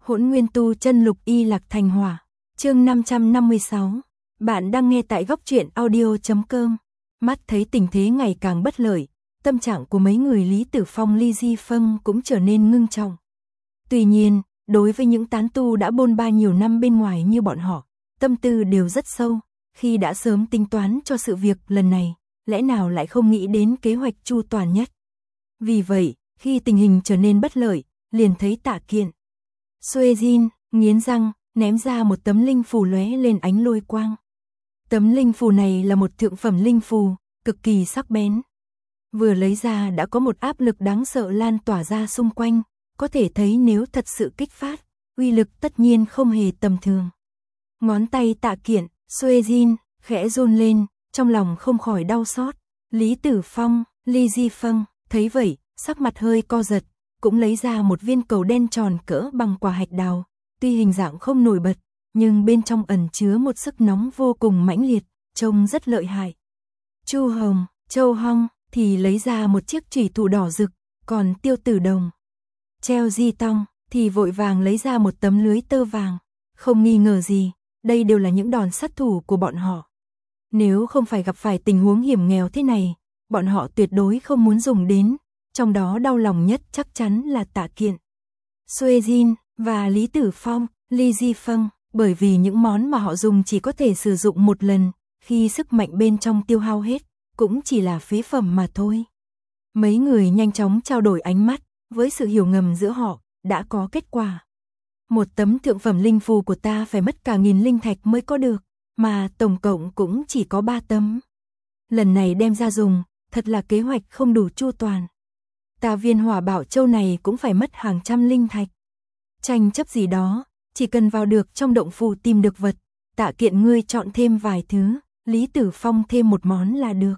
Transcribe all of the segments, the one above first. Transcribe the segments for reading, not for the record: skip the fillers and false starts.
Hỗn Nguyên Tu Chân Lục Y Lạc Thành Hỏa, chương 556. Bạn đang nghe tại góc truyện audio.com. Mắt thấy tình thế ngày càng bất lợi, tâm trạng của mấy người Lý Tử Phong, Ly Di Phân cũng trở nên ngưng trọng. Tuy nhiên, đối với những tán tu đã bôn ba nhiều năm bên ngoài như bọn họ, tâm tư đều rất sâu, khi đã sớm tính toán cho sự việc lần này, lẽ nào lại không nghĩ đến kế hoạch chu toàn nhất. Vì vậy, khi tình hình trở nên bất lợi, liền thấy Tạ Kiện Xuê Jin nghiến răng, ném ra một tấm linh phù lóe lên ánh lôi quang. Tấm linh phù này là một thượng phẩm linh phù, cực kỳ sắc bén. Vừa lấy ra đã có một áp lực đáng sợ lan tỏa ra xung quanh, có thể thấy nếu thật sự kích phát, uy lực tất nhiên không hề tầm thường. Ngón tay Tạ Kiện Xuê Jin khẽ run lên, trong lòng không khỏi đau xót. Lý Tử Phong, Ly Di Phân thấy vậy, sắc mặt hơi co giật, cũng lấy ra một viên cầu đen tròn cỡ bằng quả hạch đào, tuy hình dạng không nổi bật, nhưng bên trong ẩn chứa một sức nóng vô cùng mãnh liệt, trông rất lợi hại. Chu Hồng, Châu Hong thì lấy ra một chiếc chủy thủ đỏ rực, còn Tiêu Tử Đồng, Treo Di Tong thì vội vàng lấy ra một tấm lưới tơ vàng. Không nghi ngờ gì, đây đều là những đòn sát thủ của bọn họ. Nếu không phải gặp phải tình huống hiểm nghèo thế này, bọn họ tuyệt đối không muốn dùng đến. Trong đó đau lòng nhất chắc chắn là Tạ Kiện Xuê Jin và Lý Tử Phong, Ly Di Phân, bởi vì những món mà họ dùng chỉ có thể sử dụng một lần, khi sức mạnh bên trong tiêu hao hết, cũng chỉ là phế phẩm mà thôi. Mấy người nhanh chóng trao đổi ánh mắt, với sự hiểu ngầm giữa họ, đã có kết quả. Một tấm thượng phẩm linh phù của ta phải mất cả 1000 linh thạch mới có được, mà tổng cộng cũng chỉ có 3 tấm. Lần này đem ra dùng, thật là kế hoạch không đủ chu toàn. Ta viên hỏa bảo châu này cũng phải mất hàng trăm linh thạch. Tranh chấp gì đó, chỉ cần vào được trong động phủ tìm được vật, Tạ Kiện ngươi chọn thêm vài thứ, Lý Tử Phong thêm một món là được.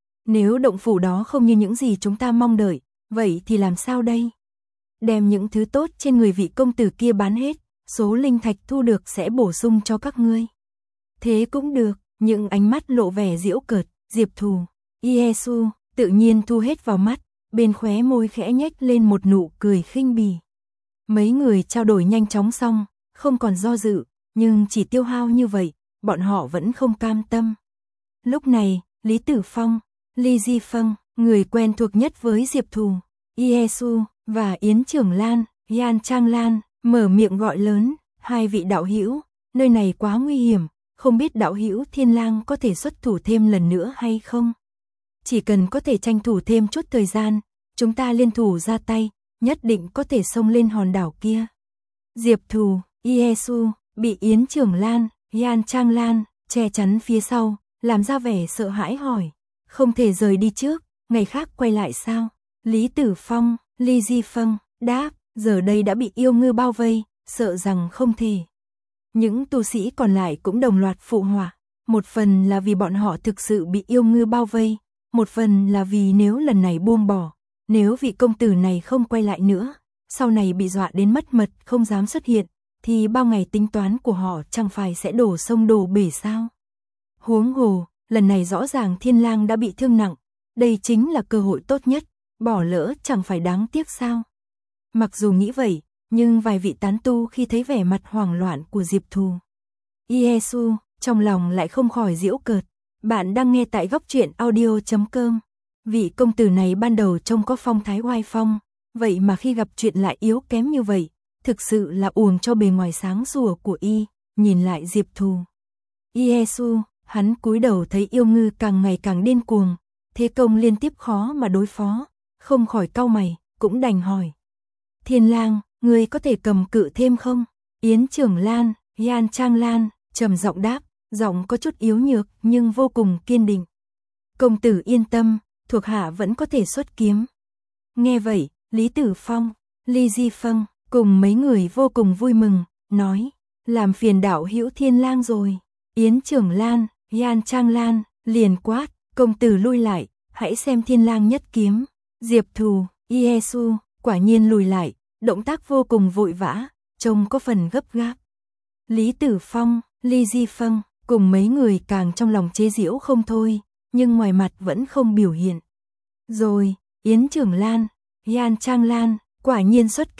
Nếu động phủ đó không như những gì chúng ta mong đợi, vậy thì làm sao đây? Đem những thứ tốt trên người vị công tử kia bán hết, số linh thạch thu được sẽ bổ sung cho các ngươi. Thế cũng được, những ánh mắt lộ vẻ giễu cợt, Diệp Thù, Yesu tự nhiên thu hết vào mắt. Bên khóe môi khẽ nhếch lên một nụ cười khinh bỉ. Mấy người trao đổi nhanh chóng xong, không còn do dự, nhưng chỉ tiêu hao như vậy, bọn họ vẫn không cam tâm. Lúc này, Lý Tử Phong, Ly Di Phân, người quen thuộc nhất với Diệp Thù, Yesu và Yến Trưởng Lan, Yan Trang Lan, mở miệng gọi lớn, hai vị đạo hữu, nơi này quá nguy hiểm, không biết đạo hữu Thiên Lang có thể xuất thủ thêm lần nữa hay không? Chỉ cần có thể tranh thủ thêm chút thời gian, chúng ta liên thủ ra tay, nhất định có thể xông lên hòn đảo kia. Diệp Thù, Yesu, bị Yến Trưởng Lan, Yan Trang Lan, che chắn phía sau, làm ra vẻ sợ hãi hỏi. Không thể rời đi trước, ngày khác quay lại sao? Lý Tử Phong, Ly Di Phân, đáp, giờ đây đã bị yêu ngư bao vây, sợ rằng không thể. Những tu sĩ còn lại cũng đồng loạt phụ họa, một phần là vì bọn họ thực sự bị yêu ngư bao vây. Một phần là vì nếu lần này buông bỏ, nếu vị công tử này không quay lại nữa, sau này bị dọa đến mất mật không dám xuất hiện, thì bao ngày tính toán của họ chẳng phải sẽ đổ sông đổ bể sao? Huống hồ, lần này rõ ràng Thiên Lang đã bị thương nặng, đây chính là cơ hội tốt nhất, bỏ lỡ chẳng phải đáng tiếc sao? Mặc dù nghĩ vậy, nhưng vài vị tán tu khi thấy vẻ mặt hoảng loạn của Diệp Thù, Yesu, trong lòng lại không khỏi giễu cợt. Bạn đang nghe tại góc truyện audio.com. Vị công tử này ban đầu trông có phong thái oai phong, vậy mà khi gặp chuyện lại yếu kém như vậy, thực sự là uổng cho bề ngoài sáng sủa của y. Nhìn lại Diệp Thù, Yesu, hắn cúi đầu thấy yêu ngư càng ngày càng điên cuồng, thế công liên tiếp khó mà đối phó, không khỏi cau mày, cũng đành hỏi. Thiên Lang, ngươi có thể cầm cự thêm không? Yến Trưởng Lan, Yan Trang Lan, trầm giọng đáp. Giọng có chút yếu nhược nhưng vô cùng kiên định. Công tử yên tâm, thuộc hạ vẫn có thể xuất kiếm. Nghe vậy, Lý Tử Phong, Ly Di Phân cùng mấy người vô cùng vui mừng, nói, làm phiền đạo hữu Thiên Lang rồi. Yến Trưởng Lan, Yan Trang Lan liền quát, công tử lui lại, hãy xem Thiên Lang nhất kiếm. Diệp Thù, Yesu quả nhiên lùi lại, động tác vô cùng vội vã, trông có phần gấp gáp. Lý Tử Phong, Ly Di Phân cùng mấy người càng trong lòng chế giễu không thôi, nhưng ngoài mặt vẫn không biểu hiện. Rồi, Yến Trưởng Lan, Yan Trang Lan, quả nhiên xuất kiếm,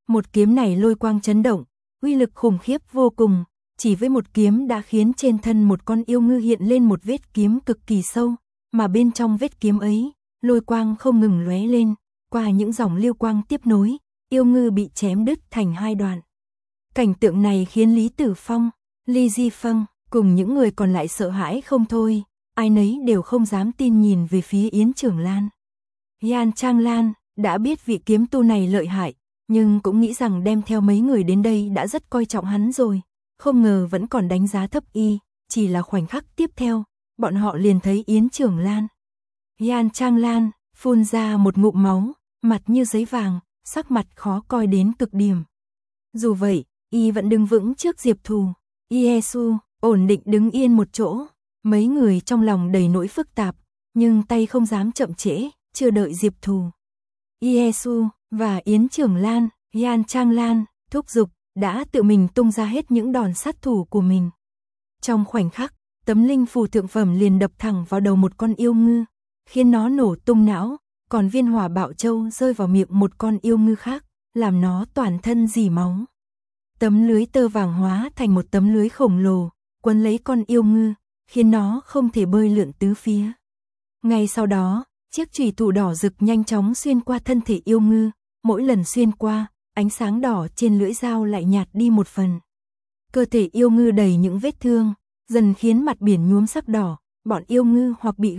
Một kiếm này lôi quang chấn động, uy lực khủng khiếp vô cùng, chỉ với một kiếm đã khiến trên thân một con yêu ngư hiện lên một vết kiếm cực kỳ sâu, mà bên trong vết kiếm ấy, lôi quang không ngừng lóe lên, qua những dòng lưu quang tiếp nối, yêu ngư bị chém đứt thành hai đoạn. Cảnh tượng này khiến Lý Tử Phong, Ly Di Phong cùng những người còn lại sợ hãi không thôi, ai nấy đều không dám tin nhìn về phía Yến Trưởng Lan. Yan Trang Lan đã biết vị kiếm tu này lợi hại, nhưng cũng nghĩ rằng đem theo mấy người đến đây đã rất coi trọng hắn rồi, không ngờ vẫn còn đánh giá thấp y, chỉ là khoảnh khắc tiếp theo, bọn họ liền thấy Yến Trưởng Lan. Yan Trang Lan phun ra một ngụm máu, mặt như giấy vàng, sắc mặt khó coi đến cực điểm. Dù vậy, y vẫn đứng vững trước Diệp Thù. Yesu ổn định đứng yên một chỗ, mấy người trong lòng đầy nỗi phức tạp, nhưng tay không dám chậm trễ, chưa đợi Diệp Thù. Yesu và Yến Trưởng Lan, Yan Trang Lan thúc giục, đã tự mình tung ra hết những đòn sát thủ của mình. Trong khoảnh khắc, tấm linh phù thượng phẩm liền đập thẳng vào đầu một con yêu ngư, khiến nó nổ tung não, còn viên hỏa bạo châu rơi vào miệng một con yêu ngư khác, làm nó toàn thân rỉ máu. Tấm lưới tơ vàng hóa thành một tấm lưới khổng lồ, quấn lấy con yêu ngư, khiến nó không thể bơi lượn tứ phía. Ngay sau đó, chiếc chùy thủ đỏ rực nhanh chóng xuyên qua thân thể yêu ngư, mỗi lần xuyên qua, ánh sáng đỏ trên lưỡi dao lại nhạt đi một phần. Cơ thể yêu ngư đầy những vết thương, dần khiến mặt biển nhuốm sắc đỏ, bọn yêu ngư hoặc bị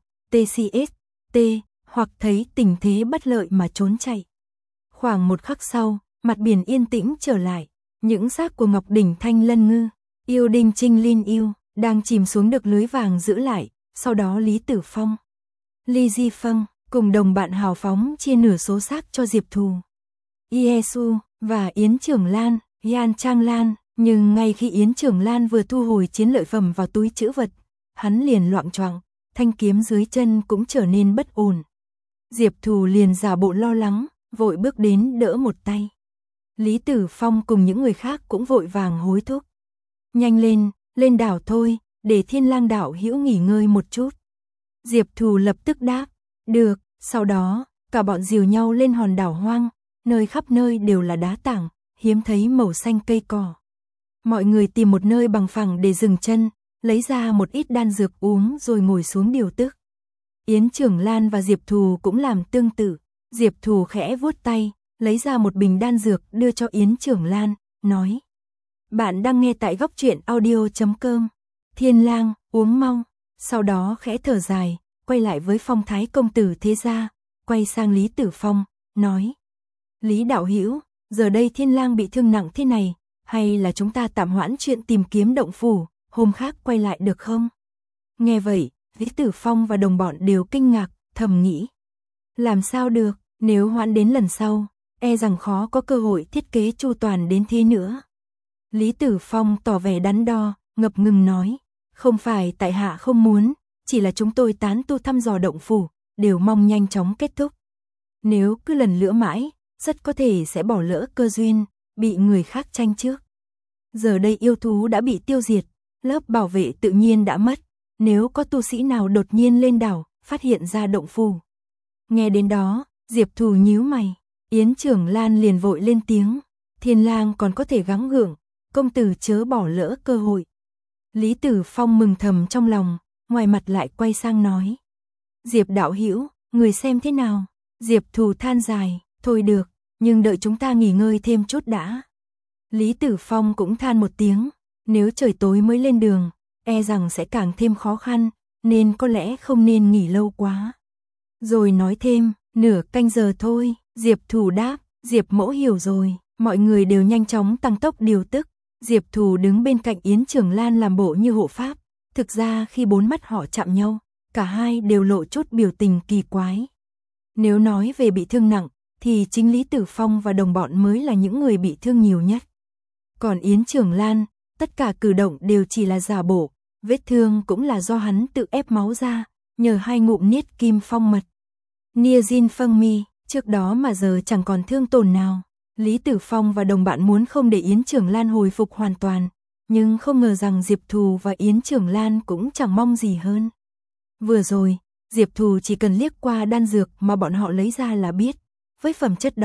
TCST, hoặc thấy tình thế bất lợi mà trốn chạy. Khoảng một khắc sau, mặt biển yên tĩnh trở lại, những xác của Ngọc Đỉnh Thanh Lân Ngư, Yêu Đinh Trinh Linh Yêu, đang chìm xuống được lưới vàng giữ lại, sau đó Lý Tử Phong, Ly Di Phong cùng đồng bạn hào phóng chia nửa số xác cho Diệp Thù, Yesu và Yến Trưởng Lan, Yan Trang Lan, nhưng ngay khi Yến Trưởng Lan vừa thu hồi chiến lợi phẩm vào túi trữ vật, hắn liền loạng choạng, thanh kiếm dưới chân cũng trở nên bất ổn. Diệp Thù liền giả bộ lo lắng, vội bước đến đỡ một tay. Lý Tử Phong cùng những người khác cũng vội vàng hối thúc. Nhanh lên, lên đảo thôi, để Thiên Lang đạo hữu nghỉ ngơi một chút. Diệp Thù lập tức đáp, được, sau đó, cả bọn dìu nhau lên hòn đảo hoang, nơi khắp nơi đều là đá tảng, hiếm thấy màu xanh cây cỏ. Mọi người tìm một nơi bằng phẳng để dừng chân, lấy ra một ít đan dược uống rồi ngồi xuống điều tức. Yến Trưởng Lan và Diệp Thù cũng làm tương tự, Diệp Thù khẽ vuốt tay, lấy ra một bình đan dược đưa cho Yến Trưởng Lan, nói. Bạn đang nghe tại góc truyện audio.com. Thiên Lang, uống mau. Sau đó khẽ thở dài, quay lại với phong thái công tử thế gia, quay sang Lý Tử Phong, nói. Lý đạo hữu, giờ đây Thiên Lang bị thương nặng thế này, hay là chúng ta tạm hoãn chuyện tìm kiếm động phủ, hôm khác quay lại được không? Nghe vậy, Lý Tử Phong và đồng bọn đều kinh ngạc, thầm nghĩ. Làm sao được, nếu hoãn đến lần sau, e rằng khó có cơ hội thiết kế chu toàn đến thế nữa. Lý Tử Phong tỏ vẻ đắn đo, ngập ngừng nói, không phải tại hạ không muốn, chỉ là chúng tôi tán tu thăm dò động phủ, đều mong nhanh chóng kết thúc. Nếu cứ lần lữa mãi, rất có thể sẽ bỏ lỡ cơ duyên, bị người khác tranh trước. Giờ đây yêu thú đã bị tiêu diệt, lớp bảo vệ tự nhiên đã mất, nếu có tu sĩ nào đột nhiên lên đảo, phát hiện ra động phủ. Nghe đến đó, Diệp Thù nhíu mày, Yến Trưởng Lan liền vội lên tiếng, Thiên Lang còn có thể gắng gượng, công tử chớ bỏ lỡ cơ hội. Lý Tử Phong mừng thầm trong lòng, ngoài mặt lại quay sang nói. Diệp đạo hữu, người xem thế nào? Diệp Thù than dài, thôi được, nhưng đợi chúng ta nghỉ ngơi thêm chút đã. Lý Tử Phong cũng than một tiếng, nếu trời tối mới lên đường, e rằng sẽ càng thêm khó khăn, nên có lẽ không nên nghỉ lâu quá. Rồi nói thêm, nửa canh giờ thôi, Diệp Thù đáp, Diệp mẫu hiểu rồi, mọi người đều nhanh chóng tăng tốc điều tức. Diệp Thù đứng bên cạnh Yến Trưởng Lan làm bộ như hộ pháp, thực ra khi bốn mắt họ chạm nhau, cả hai đều lộ chút biểu tình kỳ quái. Nếu nói về bị thương nặng, thì chính Lý Tử Phong và đồng bọn mới là những người bị thương nhiều nhất. Còn Yến Trưởng Lan, tất cả cử động đều chỉ là giả bộ, vết thương cũng là do hắn tự ép máu ra, nhờ hai ngụm niết kim phong mật. Nia Jin Phong Mi, trước đó mà giờ chẳng còn thương tổn nào. Lý Tử Phong và đồng bạn muốn không để Yến Trưởng Lan hồi phục hoàn toàn, nhưng không ngờ rằng Diệp Thù và Yến Trưởng Lan cũng chẳng mong gì hơn. Vừa rồi, Diệp Thù chỉ cần liếc qua đan dược mà bọn họ lấy ra là biết, với phẩm chất đó,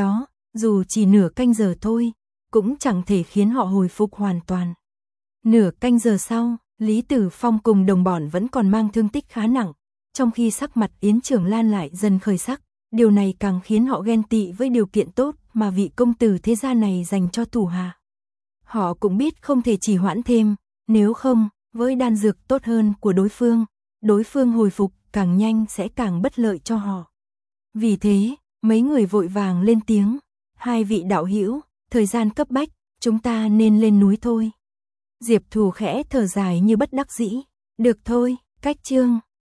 dù chỉ nửa canh giờ thôi, cũng chẳng thể khiến họ hồi phục hoàn toàn. Nửa canh giờ sau, Lý Tử Phong cùng đồng bọn vẫn còn mang thương tích khá nặng, trong khi sắc mặt Yến Trường Lan lại dần khởi sắc, điều này càng khiến họ ghen tị với điều kiện tốt mà vị công tử thế gia này dành cho thủ hạ. Họ cũng biết không thể trì hoãn thêm, nếu không, với đan dược tốt hơn của đối phương hồi phục càng nhanh sẽ càng bất lợi cho họ. Vì thế, mấy người vội vàng lên tiếng, hai vị đạo hữu, thời gian cấp bách, chúng ta nên lên núi thôi. Diệp Thù khẽ thở dài như bất đắc dĩ, được thôi, cách chương.